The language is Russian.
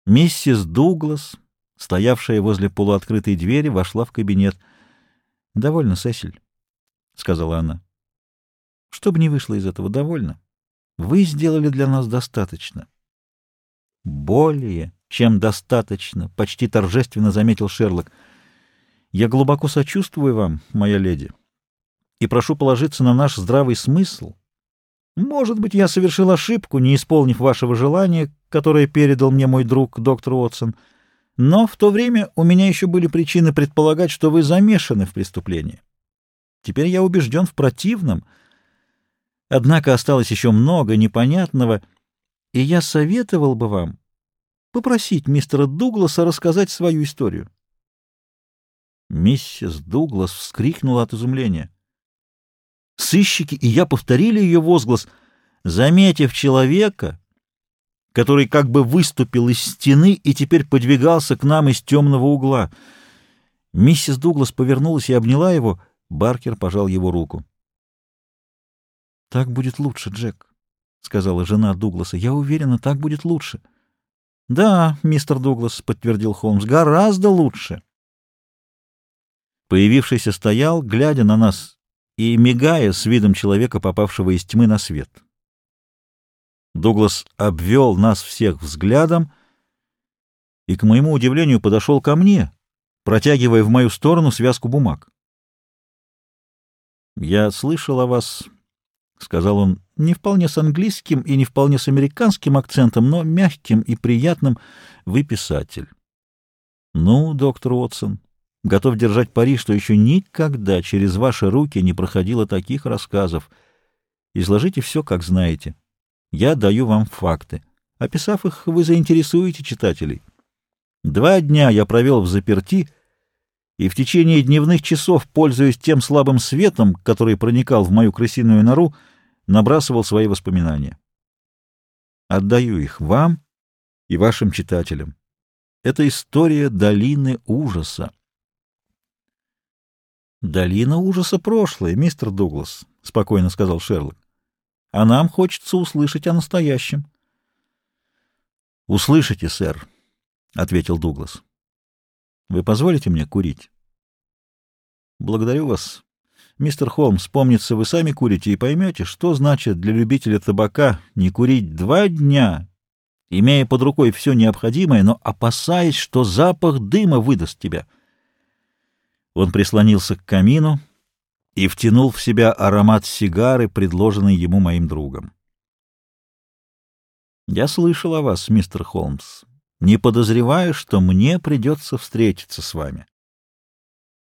Миссис Дуглас, стоявшая возле полуоткрытой двери, вошла в кабинет. — Довольно, Сесиль, — сказала она. — Что бы ни вышло из этого, довольно. Вы сделали для нас достаточно. — Более чем достаточно, — почти торжественно заметил Шерлок. — Я глубоко сочувствую вам, моя леди, и прошу положиться на наш здравый смысл. Может быть, я совершил ошибку, не исполнив вашего желания, которое передал мне мой друг доктор Уотсон, но в то время у меня еще были причины предполагать, что вы замешаны в преступлении. Теперь я убежден в противном. Однако осталось еще много непонятного, и я советовал бы вам попросить мистера Дугласа рассказать свою историю. Миссис Дуглас вскрикнула от изумления. Сыщики и я повторили ее возглас, заметив человека, который как бы выступил из стены и теперь подвигался к нам из темного угла. Миссис Дуглас повернулась и обняла его. Баркер пожал его руку. — Так будет лучше, Джек, — сказала жена Дугласа. — Я уверена, так будет лучше. — Да, мистер Дуглас, — подтвердил Холмс, — гораздо лучше. Появившийся стоял, глядя на нас и мигая с видом человека, попавшего из тьмы на свет. Дуглас обвел нас всех взглядом и, к моему удивлению, подошел ко мне, протягивая в мою сторону связку бумаг. «Я слышал о вас», — сказал он, — «не вполне с английским и не вполне с американским акцентом, но мягким и приятным. Вы писатель. Ну, доктор Уотсон, готов держать пари, что еще никогда через ваши руки не проходило таких рассказов. Изложите все, как знаете. Я даю вам факты. Описав их, вы заинтересуете читателей. 2 дня я провел в заперти, и в течение дневных часов, пользуясь тем слабым светом, который проникал в мою крысиную нору, набрасывал свои воспоминания. Отдаю их вам и вашим читателям. Это история долины ужаса. «Долина ужаса прошлое, мистер Дуглас», — спокойно сказал Шерлок. «А нам хочется услышать о настоящем». «Услышите, сэр», — ответил Дуглас. «Вы позволите мне курить?» «Благодарю вас. Мистер Холмс, помнится, вы сами курите и поймете, что значит для любителя табака не курить 2 дня, имея под рукой все необходимое, но опасаясь, что запах дыма выдаст тебя». Он прислонился к камину и втянул в себя аромат сигары, предложенный ему моим другом. «Я слышал о вас, мистер Холмс, не подозревая, что мне придется встретиться с вами.